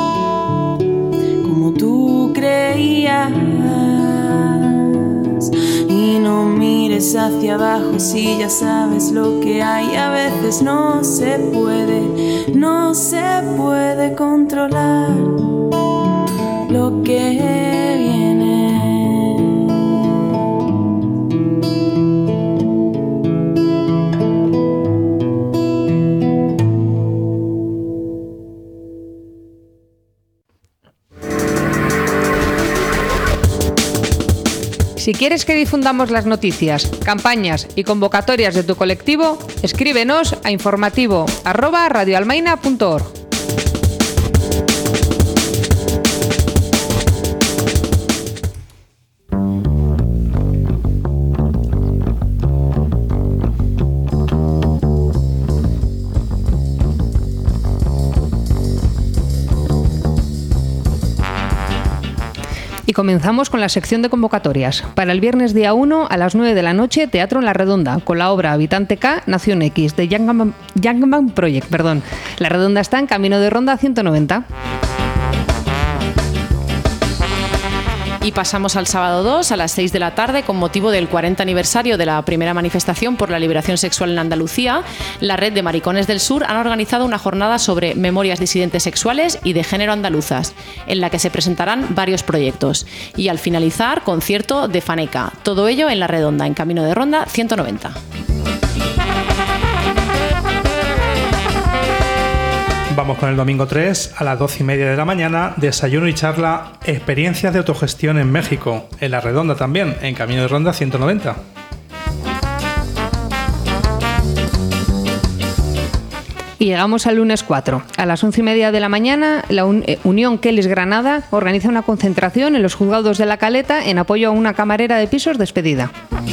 como tú creías. Y no mires hacia abajo si ya sabes lo que hay. A veces no se puede, no se puede controlar lo que viene. Si quieres que difundamos las noticias, campañas y convocatorias de tu colectivo, escríbenos a informativo arroba radioalmaina punto org. Y comenzamos con la sección de convocatorias. Para el viernes día uno a las nueve de la noche, Teatro en la Redonda, con la obra Habitante K, Nación X, de Young Man Project. Perdón. La Redonda está en Camino de Ronda ciento noventa. Y pasamos al sábado dos a las seis de la tarde con motivo del cuarenta aniversario de la primera manifestación por la liberación sexual en Andalucía. La Red de Maricones del Sur han organizado una jornada sobre memorias disidentes sexuales y de género andaluzas, en la que se presentarán varios proyectos. Y al finalizar, concierto de Faneca. Todo ello en La Redonda, en Camino de Ronda ciento noventa. Vamos con el domingo tres a las doce y media de la mañana, desayuno y charla, experiencias de autogestión en México, en La Redonda también, en Camino de Ronda ciento noventa. Y llegamos al lunes cuatro. A las once y media de la mañana, la Un- Unión Kelis Granada organiza una concentración en los juzgados de La Caleta en apoyo a una camarera de pisos despedida.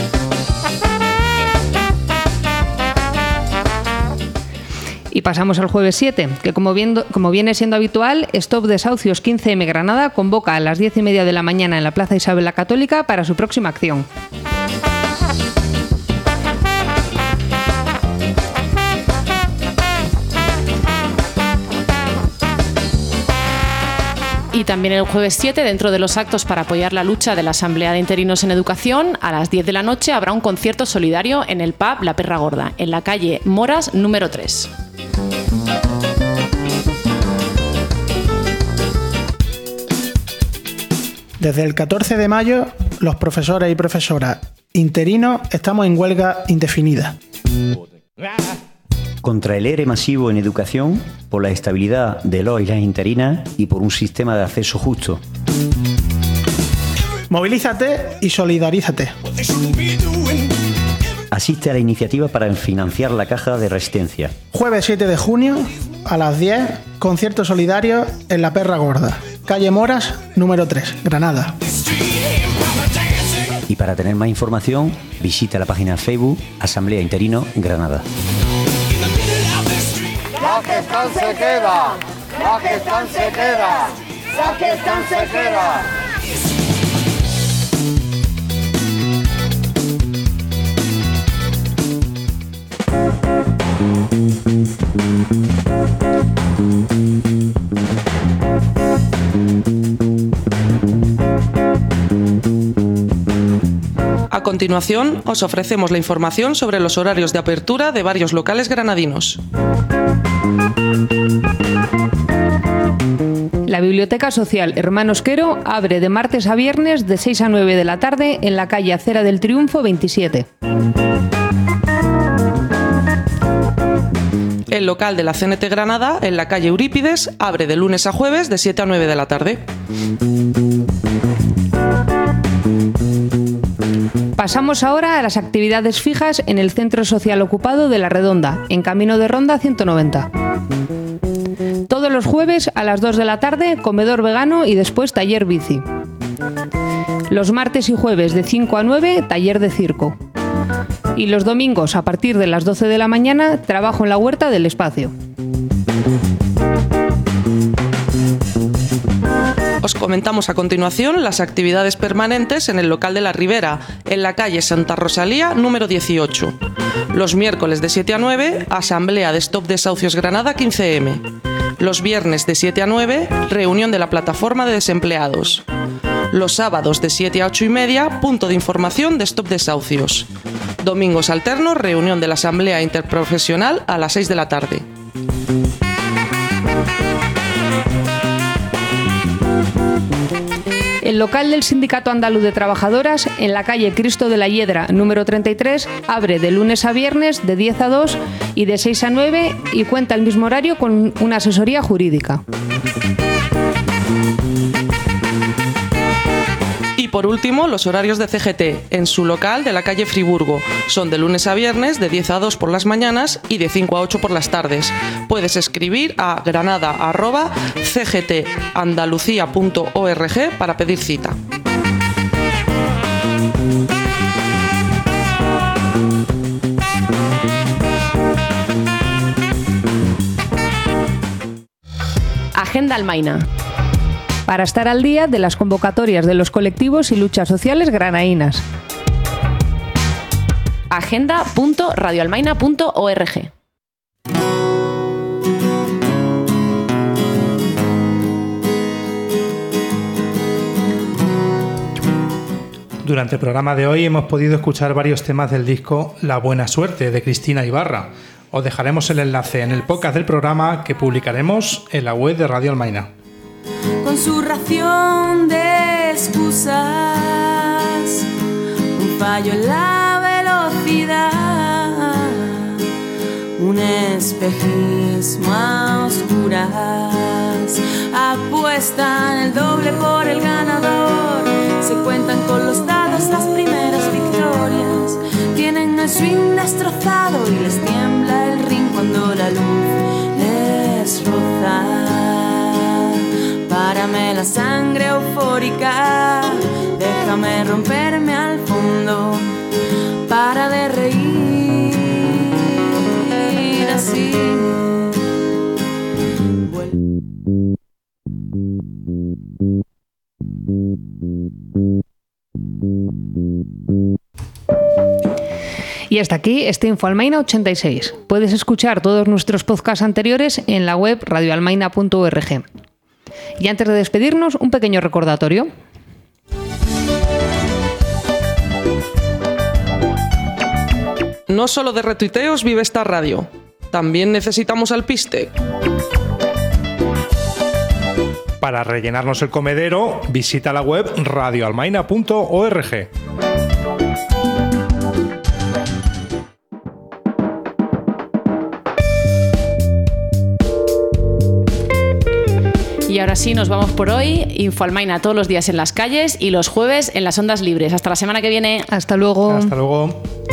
Y pasamos al jueves siete, que como, viendo, como viene siendo habitual, Stop Desahucios quince eme Granada convoca a las diez y media de la mañana en la Plaza Isabel la Católica para su próxima acción. Y también el jueves siete, dentro de los actos para apoyar la lucha de la Asamblea de Interinos en Educación, a las diez de la noche habrá un concierto solidario en el pub La Perra Gorda, en la calle Moras número tres. Desde el catorce de mayo, los profesores y profesoras interinos estamos en huelga indefinida. Contra el ERE masivo en educación, por la estabilidad de los y las interinas y por un sistema de acceso justo. Movilízate y solidarízate. Asiste a la iniciativa para financiar la caja de resistencia. Jueves siete de junio, a las diez, concierto solidario en La Perra Gorda, calle Moras, número tres, Granada. Y para tener más información, visita la página Facebook Asamblea Interino Granada. La gestión se queda, la gestión se queda, la gestión se queda. A A continuación, os ofrecemos la información sobre los horarios de apertura de varios locales granadinos. La Biblioteca Social Hermanos Quero abre de martes a viernes de seis a nueve de la tarde en la calle Acera del Triunfo veintisiete. El local de la C N T Granada, en la calle Eurípides, abre de lunes a jueves de siete a nueve de la tarde. Pasamos ahora a las actividades fijas en el Centro Social Ocupado de La Redonda, en Camino de Ronda ciento noventa. Todos los jueves a las dos de la tarde, comedor vegano y después taller bici. Los martes y jueves de cinco a nueve, taller de circo. Y los domingos a partir de las doce de la mañana, trabajo en la huerta del espacio. Os comentamos a continuación las actividades permanentes en el local de la Ribera, en la calle Santa Rosalía número dieciocho. Los miércoles de siete a nueve, asamblea de Stop Desahucios Granada quince eme. Los viernes de siete a nueve, reunión de la plataforma de desempleados. Los sábados de siete a ocho y media, punto de información de Stop Desahucios. Domingos alternos, reunión de la asamblea interprofesional a las seis de la tarde. El local del Sindicato Andaluz de Trabajadoras, en la calle Cristo de la Hiedra, número treinta y tres, abre de lunes a viernes de diez a dos y de seis a nueve y cuenta el mismo horario con una asesoría jurídica. Y por último, los horarios de C G T, en su local de la calle Friburgo. Son de lunes a viernes, de diez a dos por las mañanas y de cinco a ocho por las tardes. Puedes escribir a granada arroba c g t andalucía punto org para pedir cita. Agenda Almaina. Para estar al día de las convocatorias de los colectivos y luchas sociales granainas. agenda punto radioalmaina punto org. Durante el programa de hoy hemos podido escuchar varios temas del disco La Buena Suerte, de Cristina Ibarra. Os dejaremos el enlace en el podcast del programa que publicaremos en la web de Radio Almaina. Con su ración de excusas, un fallo en la velocidad, un espejismo a oscuras, apuestan el doble por el ganador, se cuentan con los dados las primeras victorias, tienen el swing destrozado y les tiembla el ring cuando la luz les roza. Párame la sangre eufórica, déjame romperme al fondo, para de reír así. Y hasta aquí este InfoAlmaina ochenta y seis. Puedes escuchar todos nuestros podcasts anteriores en la web radioalmaina punto org. Y antes de despedirnos, un pequeño recordatorio. No solo de retuiteos vive esta radio, también necesitamos alpiste. Para rellenarnos el comedero, visita la web radioalmaina punto org. Y ahora sí, nos vamos por hoy. InfoAlmaina todos los días en las calles y los jueves en las ondas libres. Hasta la semana que viene. Hasta luego. Hasta luego.